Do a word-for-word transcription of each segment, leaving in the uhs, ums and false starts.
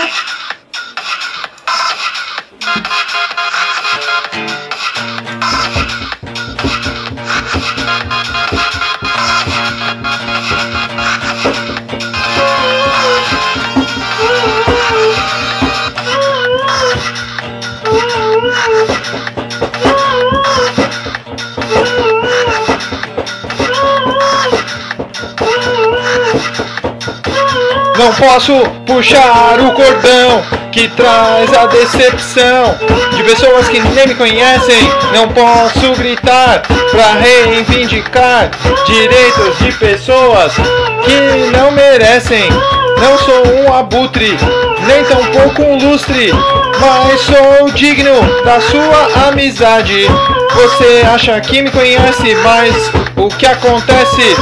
Não posso puxar o cordão que traz a decepção de pessoas que nem me conhecem. Não posso gritar pra reivindicar direitos de pessoas que não merecem. Não sou um abutre, nem tampouco um lustre, mas sou digno da sua amizade. Você acha que me conhece, mas o que acontece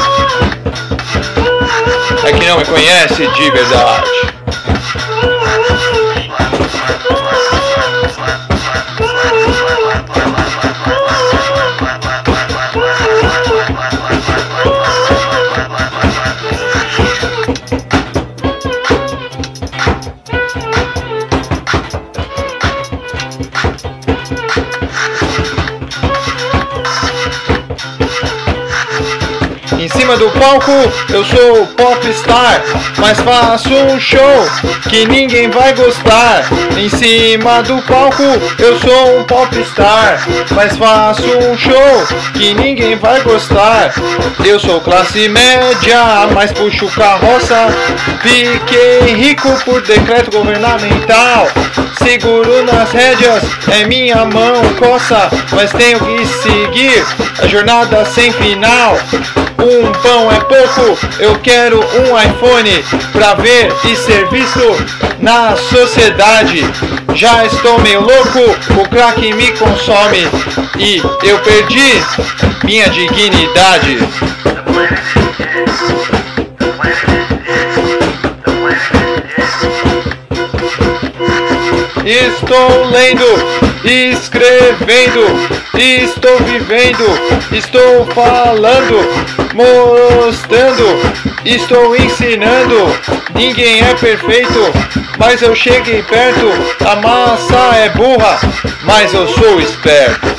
é que não me conhece de verdade. Em cima do palco eu sou popstar, mas faço um show que ninguém vai gostar. Em cima do palco eu sou um popstar, mas faço um show que ninguém vai gostar. Eu sou classe média, mas puxo carroça. Fiquei rico por decreto governamental. Seguro nas rédeas, é minha mão coça, mas tenho que seguir a jornada sem final. Um pão é pouco, eu quero um iPhone pra ver e ser visto na sociedade. Já estou meio louco, o crack me consome e eu perdi minha dignidade. Estou lendo, escrevendo, estou vivendo, estou falando, mostrando, estou ensinando. Ninguém é perfeito, mas eu cheguei perto. A massa é burra, mas eu sou esperto.